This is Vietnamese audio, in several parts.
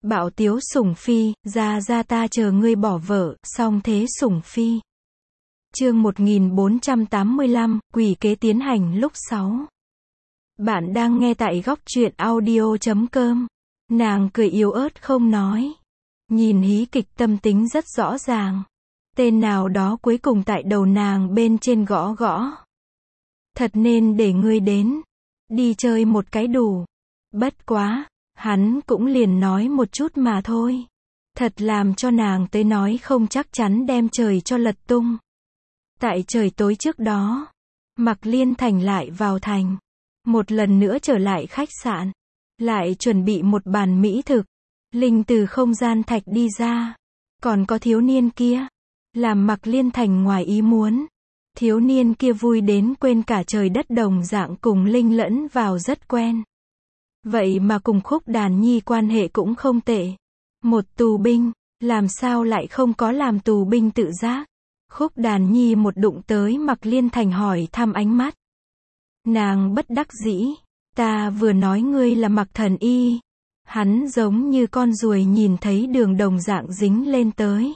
Bảo Tiếu Sủng Phi, ra ta chờ ngươi bỏ vợ, xong thế Sủng Phi. Chương 1485, quỷ kế tiến hành lúc 6. Bạn đang nghe tại góc truyện audio.com. Nàng cười yếu ớt không nói. Nhìn hí kịch tâm tính rất rõ ràng. Tên nào đó cuối cùng tại đầu nàng bên trên gõ gõ. Thật nên để ngươi đến. Đi chơi một cái đủ. Bất quá, hắn cũng liền nói một chút mà thôi. Thật làm cho nàng tới nói không chắc chắn đem trời cho lật tung. Tại trời tối trước đó, Mạc Liên Thành lại vào thành. Một lần nữa trở lại khách sạn. Lại chuẩn bị một bàn mỹ thực. Linh từ không gian thạch đi ra. Còn có thiếu niên kia. Làm Mạc Liên Thành ngoài ý muốn. Thiếu niên kia vui đến quên cả trời đất đồng dạng cùng Linh lẫn vào rất quen. Vậy mà cùng Khúc Đàn Nhi quan hệ cũng không tệ. Một tù binh, làm sao lại không có làm tù binh tự giác. Khúc Đàn Nhi một đụng tới Mạc Liên Thành hỏi thăm ánh mắt. Nàng bất đắc dĩ, ta vừa nói ngươi là Mạc Thần Y. Hắn giống như con ruồi nhìn thấy đường đồng dạng dính lên tới.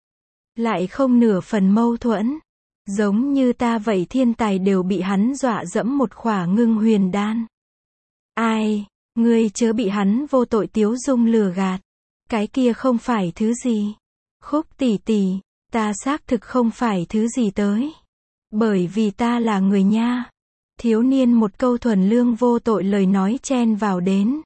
Lại không nửa phần mâu thuẫn. Giống như ta vậy thiên tài đều bị hắn dọa dẫm một khỏa ngưng huyền đan. Ai, ngươi chớ bị hắn vô tội Tiếu Dung lừa gạt. Cái kia không phải thứ gì. Khúc tỷ tỷ, ta xác thực không phải thứ gì tới. Bởi vì ta là người nha. Thiếu niên một câu thuần lương vô tội lời nói chen vào đến.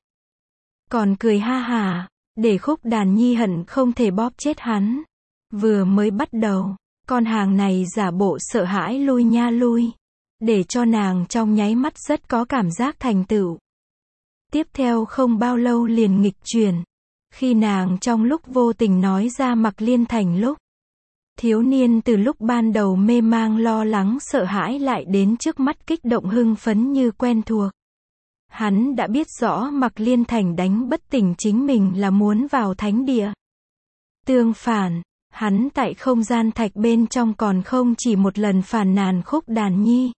Còn cười ha hả, để Khúc Đàn Nhi hận không thể bóp chết hắn. Vừa mới bắt đầu, con hàng này giả bộ sợ hãi lui nha lui. Để cho nàng trong nháy mắt rất có cảm giác thành tựu. Tiếp theo không bao lâu liền nghịch chuyển. Khi nàng trong lúc vô tình nói ra Mạc Liên Thành lúc. Thiếu niên từ lúc ban đầu mê mang lo lắng sợ hãi lại đến trước mắt kích động hưng phấn như quen thuộc. Hắn đã biết rõ Mạc Liên Thành đánh bất tỉnh chính mình là muốn vào thánh địa. Tương phản, hắn tại không gian thạch bên trong còn không chỉ một lần phàn nàn Khúc Đàn Nhi.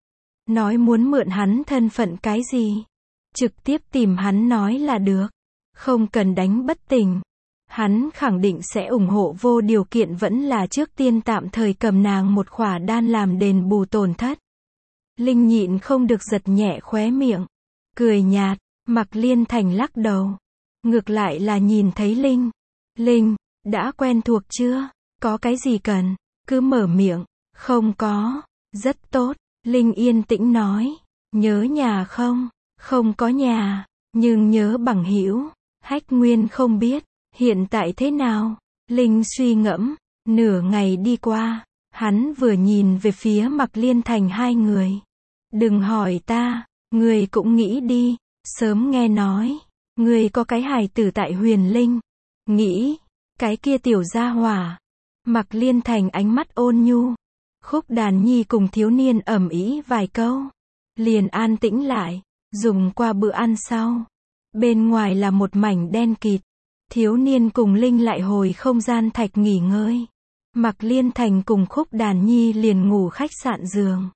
Nói muốn mượn hắn thân phận cái gì. Trực tiếp tìm hắn nói là được. Không cần đánh bất tỉnh. Hắn khẳng định sẽ ủng hộ vô điều kiện vẫn là trước tiên tạm thời cầm nàng một khỏa đan làm đền bù tổn thất. Linh nhịn không được giật nhẹ khóe miệng. Cười nhạt, Mạc Liên Thành lắc đầu. Ngược lại là nhìn thấy Linh. Linh, đã quen thuộc chưa? Có cái gì cần? Cứ mở miệng. Không có. Rất tốt. Linh yên tĩnh nói. Nhớ nhà không? Không có nhà. Nhưng nhớ bằng hữu. Hách Nguyên không biết. Hiện tại thế nào? Linh suy ngẫm. Nửa ngày đi qua. Hắn vừa nhìn về phía Mạc Liên Thành hai người. Đừng hỏi ta. Người cũng nghĩ đi. Sớm nghe nói. Người có cái hài tử tại Huyền Linh. Nghĩ. Cái kia tiểu gia hỏa. Mạc Liên Thành ánh mắt ôn nhu. Khúc Đàn Nhi cùng thiếu niên ầm ĩ vài câu. Liền an tĩnh lại. Dùng qua bữa ăn sau. Bên ngoài là một mảnh đen kịt. Thiếu niên cùng Linh lại hồi không gian thạch nghỉ ngơi. Mạc Liên Thành cùng Khúc Đàn Nhi liền ngủ khách sạn giường.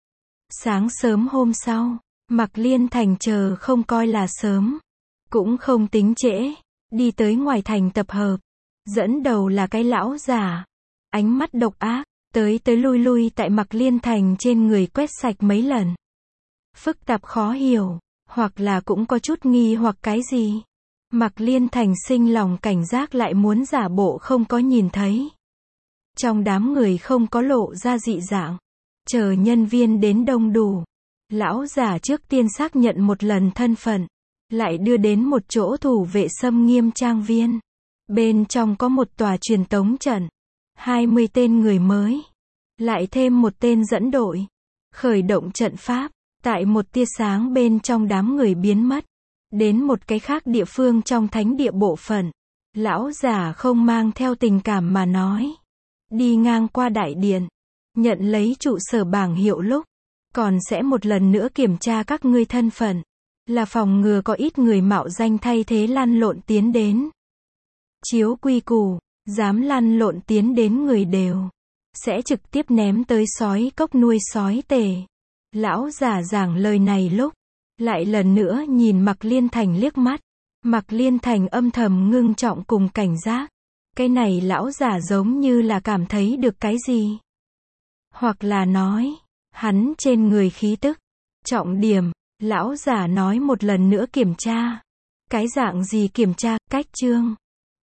Sáng sớm hôm sau, Mạc Liên Thành chờ không coi là sớm. Cũng không tính trễ. Đi tới ngoài thành tập hợp. Dẫn đầu là cái lão già. Ánh mắt độc ác. Tới lui lui tại Mạc Liên Thành trên người quét sạch mấy lần. Phức tạp khó hiểu. Hoặc là cũng có chút nghi hoặc cái gì. Mạc Liên Thành sinh lòng cảnh giác lại muốn giả bộ không có nhìn thấy. Trong đám người không có lộ ra dị dạng. Chờ nhân viên đến đông đủ. Lão già trước tiên xác nhận một lần thân phận. Lại đưa đến một chỗ thủ vệ xâm nghiêm trang viên. Bên trong có một tòa truyền tống trận. 20 tên người mới. Lại thêm một tên dẫn đội. Khởi động trận pháp. Tại một tia sáng bên trong đám người biến mất. Đến một cái khác địa phương trong thánh địa bộ phận. Lão già không mang theo tình cảm mà nói. Đi ngang qua đại điện. Nhận lấy trụ sở bảng hiệu lúc. Còn sẽ một lần nữa kiểm tra các ngươi thân phận. Là phòng ngừa có ít người mạo danh thay thế lăn lộn tiến đến. Chiếu quy củ, dám lăn lộn tiến đến người đều. Sẽ trực tiếp ném tới sói cốc nuôi sói tể. Lão già giảng lời này lúc. Lại lần nữa nhìn Mạc Liên Thành liếc mắt. Mạc Liên Thành âm thầm ngưng trọng cùng cảnh giác. Cái này lão giả giống như là cảm thấy được cái gì. Hoặc là nói, hắn trên người khí tức. Trọng điểm, lão giả nói một lần nữa kiểm tra. Cái dạng gì kiểm tra, cách chương.